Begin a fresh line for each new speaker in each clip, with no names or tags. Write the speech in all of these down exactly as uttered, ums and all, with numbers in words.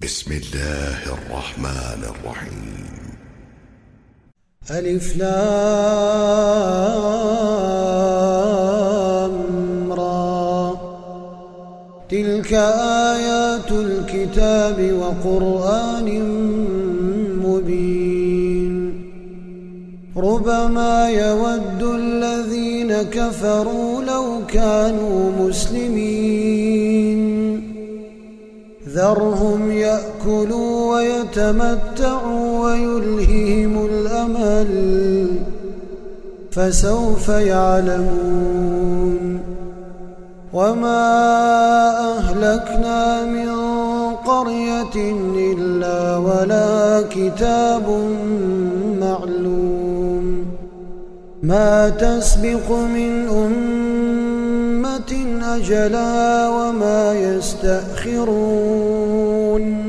بسم الله الرحمن الرحيم.
ألف لام را، تلك آيات الكتاب وقرآن مبين. ربما يود الذين كفروا لو كانوا مسلمين، ذرهم يأكلوا ويتمتعوا ويلههم الأمل، فسوف يعلمون. وما أهلكنا من قرية إلا ولها كتاب معلوم، ما تسبق من أمة أجلها وما يستأخرون.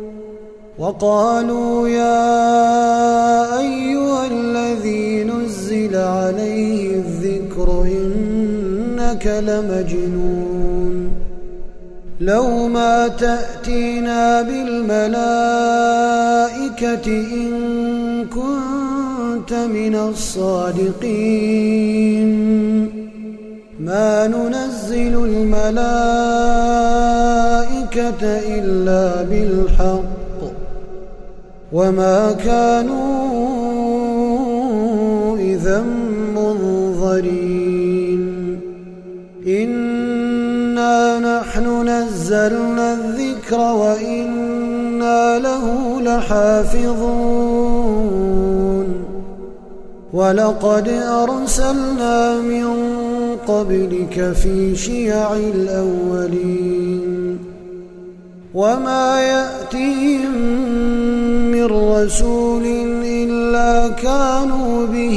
وقالوا يا أيها الذي نزل عليه الذكر إنك لمجنون، لو ما تأتينا بالملائكة إن كنت من الصادقين، ما ننزل الملائكة إلا بالحق وما كانوا إذا منظرين. إنا نحن نزلنا الذكر وإنا له لحافظون. ولقد أرسلنا من قبلك في شيع الأولين، وما يأتيهم من رسول إلا كانوا به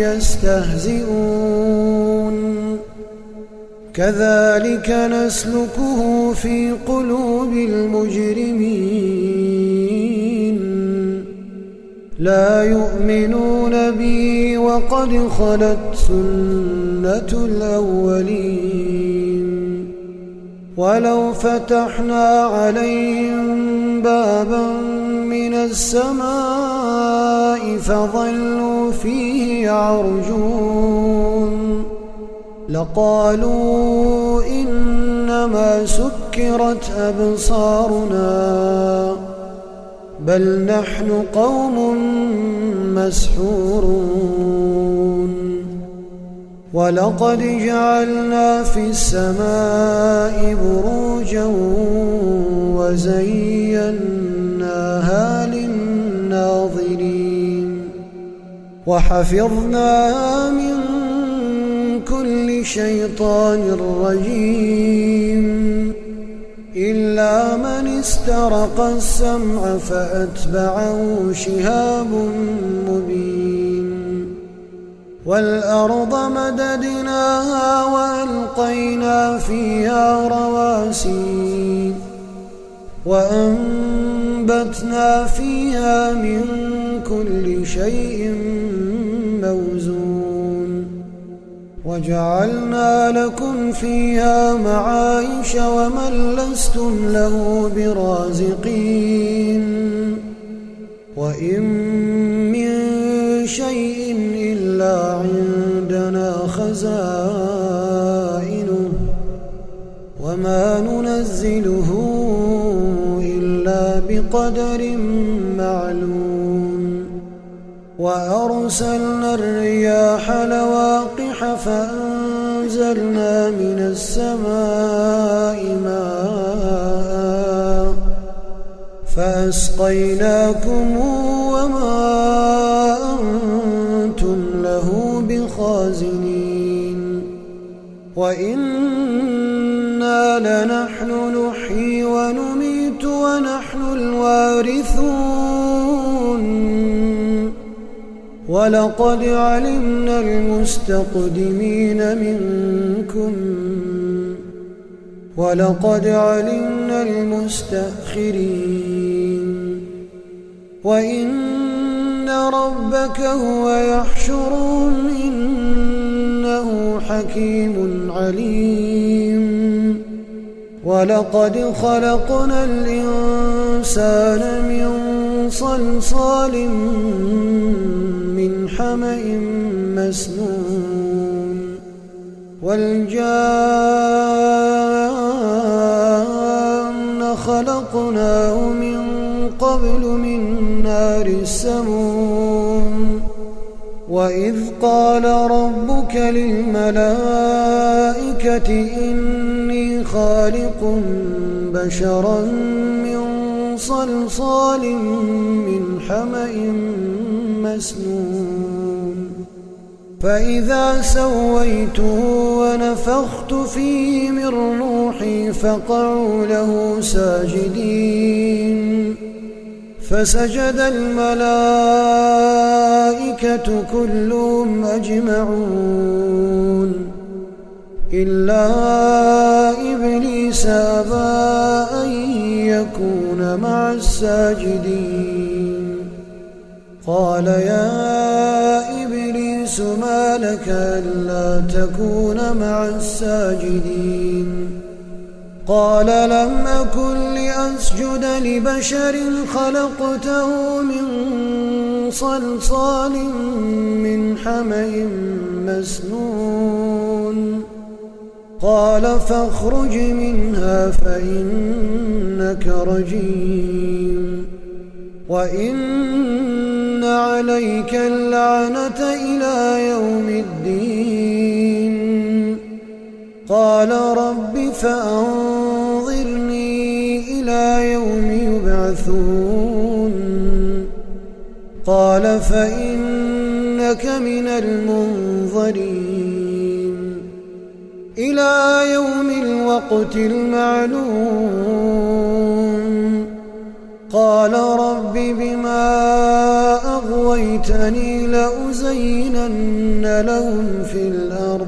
يستهزئون. كذلك نسلكه في قلوب المجرمين، لا يؤمنون به وقد خلت سنة الأولين. ولو فتحنا عليهم بابا من السماء فظلوا فيه يعرجون، لقالوا إنما سكرت أبصارنا بل نحن قوم مسحورون. ولقد جعلنا في السماء بروجا وزيناها للناظرين، وحفظناها من كل شيطان رجيم، إلا من استرق السمع فأتبعه شهاب مبين. والأرض مددناها وألقينا فيها رواسي وأنبتنا فيها من كل شيء موزون، وجعلنا لكم فيها معايش ومن لستم له برازقين. وإن من شيء إلا عندنا خزائنه وما ننزله إلا بقدر معلوم. وأرسلنا الرياح لواقح فأنزلنا من السماء ماء فأسقيناكم وما أنتم له بخازنين. وإنا لنحن نحيي ونميت ونحن الوارثون. ولقد علمنا المستقدمين منكم ولقد علمنا المستأخرين. وإن ربك هو يحشرهم إنه حكيم عليم. ولقد خلقنا الإنسان والإنسان من صلصال من حمأ مسنون والجان خلقناه من قبل من نار السموم وإذ قال ربك للملائكة إني خالق بشرا من صلصال من حمأ مسنون فإذا سويته ونفخت فيه من روحي فقعوا له ساجدين فسجد الملائكة كلهم أجمعون إلا إبليس أبى أن يكون مع الساجدين قال يا إبليس ما لك ألا تكون مع الساجدين قال لم أكن لأسجد لبشر خلقته من صلصال من حمأ مسنون قال فاخرج منها فإنك رجيم وإن عليك اللعنة إلى يوم الدين قال رب فأنظرني إلى يوم يبعثون قال فإنك من المنظرين إلى يوم الوقت المعلوم قال رب بما أغويتني لأزينن لهم في الأرض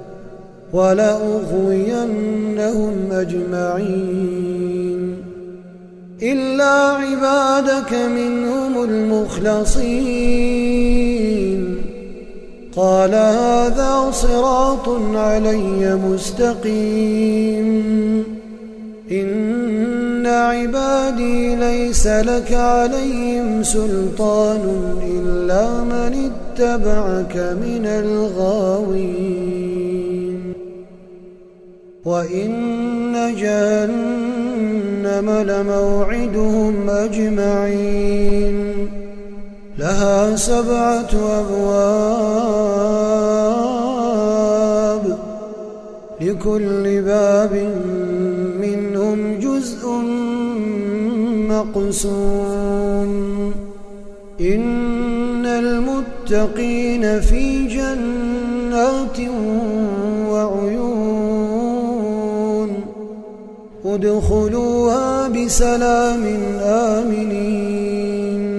ولأغوينهم أجمعين إلا عبادك منهم المخلصين قال هذا صراط علي مستقيم إن عبادي ليس لك عليهم سلطان إلا من اتبعك من الغاوين وإن جهنم لموعدهم أجمعين لها سبعة أبواب لكل باب منهم جزء مقسوم إن المتقين في جنات وعيون ادخلوها بسلام آمنين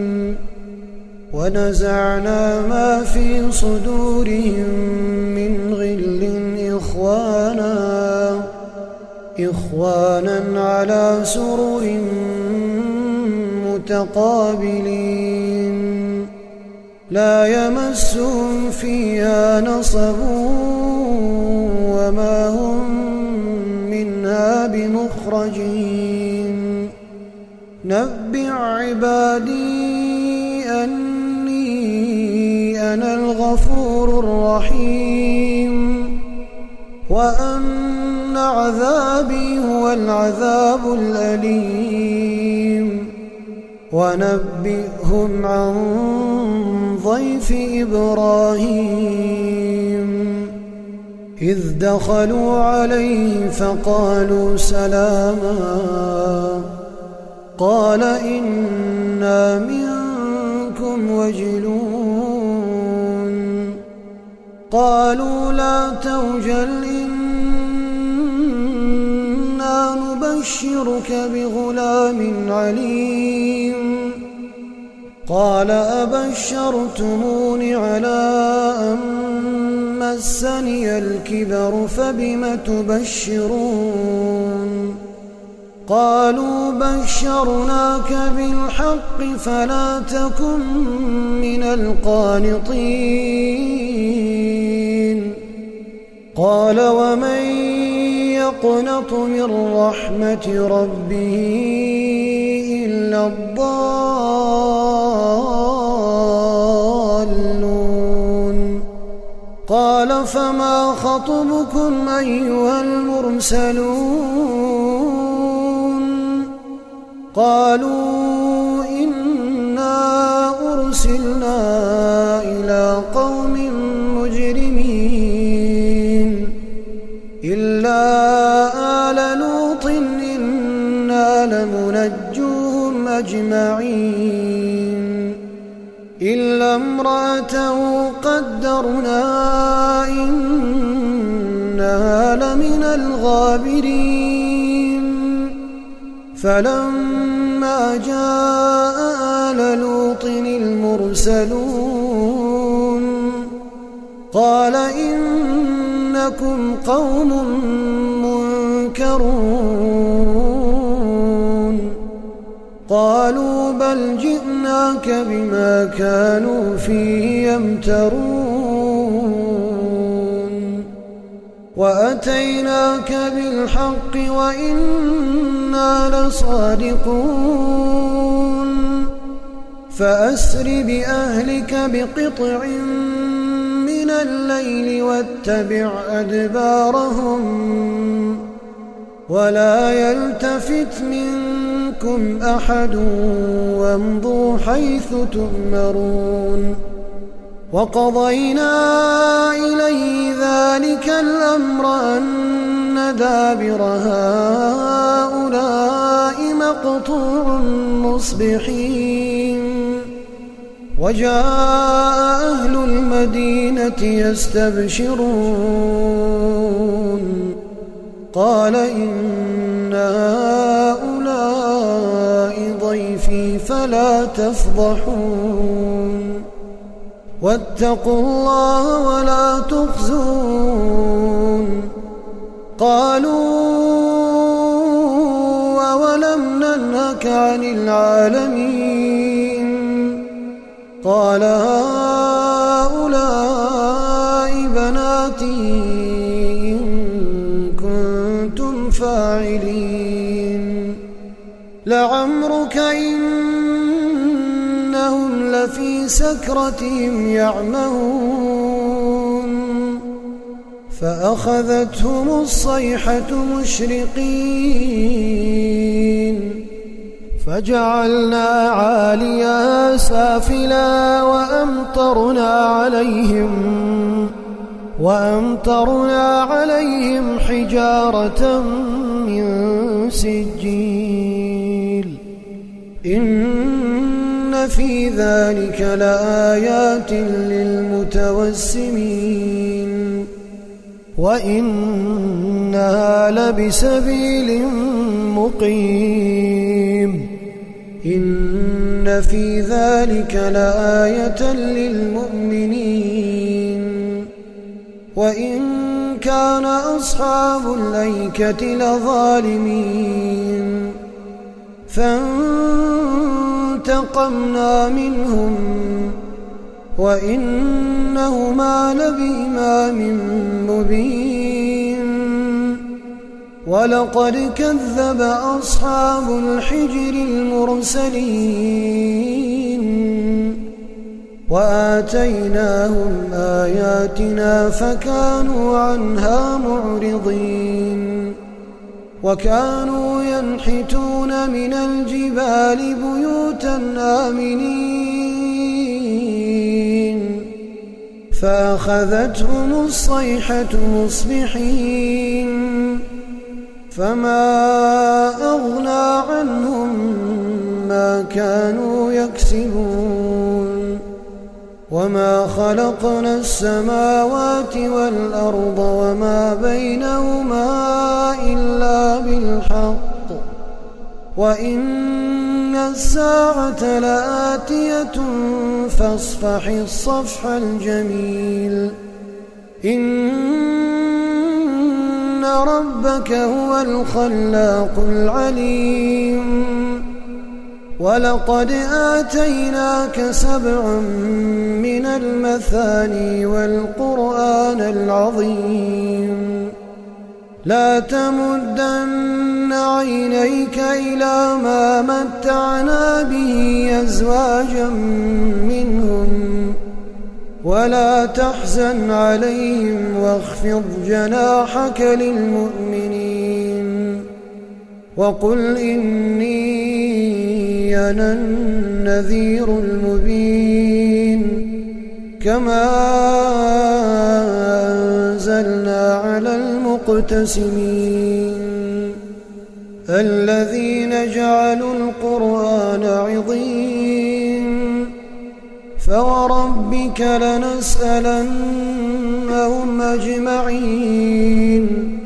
ونزعنا ما في صدورهم من غل إخوانا إخوانا على سرر متقابلين لا يمسهم فيها نصب وما هم منها بمخرجين نبئ عبادي أني أنا الغفور الرحيم وأن عذابي هو العذاب الأليم ونبئهم عن ضيف إبراهيم إذ دخلوا عليه فقالوا سلاما قال إنا منكم وجلون قالوا لا توجل إنا نبشرك بغلام عليم قال أبشرتموني على أن مسني الكبر فبم تبشرون قالوا بشرناك بالحق فلا تكن من القانطين قال ومن يقنط من رحمة ربه إلا قال فما خطبكم أيها المرسلون قالوا إنا أرسلنا إلى قوم مجرمين إلا آل لوط إنا لمنجوهم أجمعين إلا امرأته قدرنا إنها لمن الغابرين فلما جاء آل لوط المرسلون قال إنكم قوم منكرون قالوا بل جئناك بما كانوا فيه يمترون وأتيناك بالحق وإنا لصادقون فأسر بأهلك بقطع من الليل واتبع أدبارهم ولا يلتفت منكم أحد وامضوا حيث تؤمرون وقضينا إليه ذلك الأمر أن دابر هؤلاء مقطوع مصبحين وجاء أهل المدينة يستبشرون قال إن هؤلاء ضيفي فلا تفضحون واتقوا الله ولا تخزون قالوا أولم ننهك عن العالمين قال هؤلاء بناتي فاعلين لعمرك إنهم لفي سكرتهم يعمهون فأخذتهم الصيحة مشرقين فجعلنا عاليها سافلا وأمطرنا عليهم وأمطرنا عليهم حجارة من سجيل إن في ذلك لآيات للمتوسمين وإنها لبسبيل مقيم إن في ذلك لآية للمؤمنين وإن كان أصحاب الأيكة لظالمين فانتقمنا منهم وإنهما لبإمام مبين ولقد كذب أصحاب الحجر المرسلين وآتيناهم آياتنا فكانوا عنها معرضين وكانوا ينحتون من الجبال بيوتا آمنين فأخذتهم الصيحة مصبحين فما أغنى عنهم ما كانوا يكسبون وما خلقنا السماوات والأرض وما بينهما إلا بالحق وإن الساعة لآتية فاصفح الصفح الجميل إن ربك هو الخلاق العليم ولقد آتيناك سبعا من المثاني والقرآن العظيم لا تمدن عينيك إلى ما متعنا به أزواجا منهم ولا تحزن عليهم واخفض جناحك للمؤمنين وقل إني أنا النذير المبين كما أنزلنا على المقتسمين الذين جعلوا القرآن عضين فوربك لنسألنهم أجمعين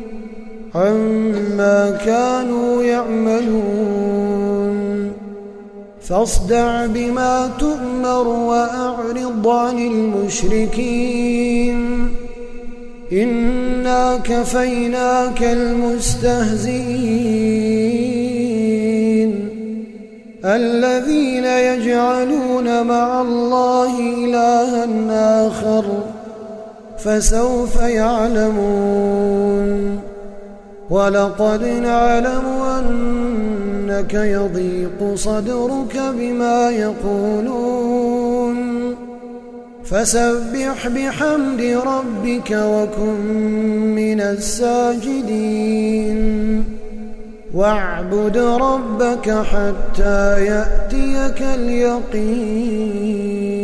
عما كانوا يعملون فاصدع بما تؤمر وأعرض عن المشركين إنا كفيناك المستهزئين الذين يجعلون مع الله إلها آخر فسوف يعلمون ولقد نعلم أنك يضيق صدرك بما يقولون فسبح بحمد ربك وكن من الساجدين واعبد ربك حتى يأتيك اليقين.